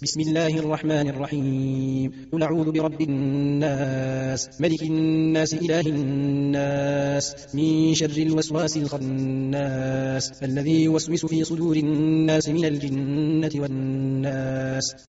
بسم الله الرحمن الرحيم. قل أعوذ برب الناس ملك الناس إله الناس من شر الوسواس الخناس الذي يوسوس في صدور الناس من الجنة والناس.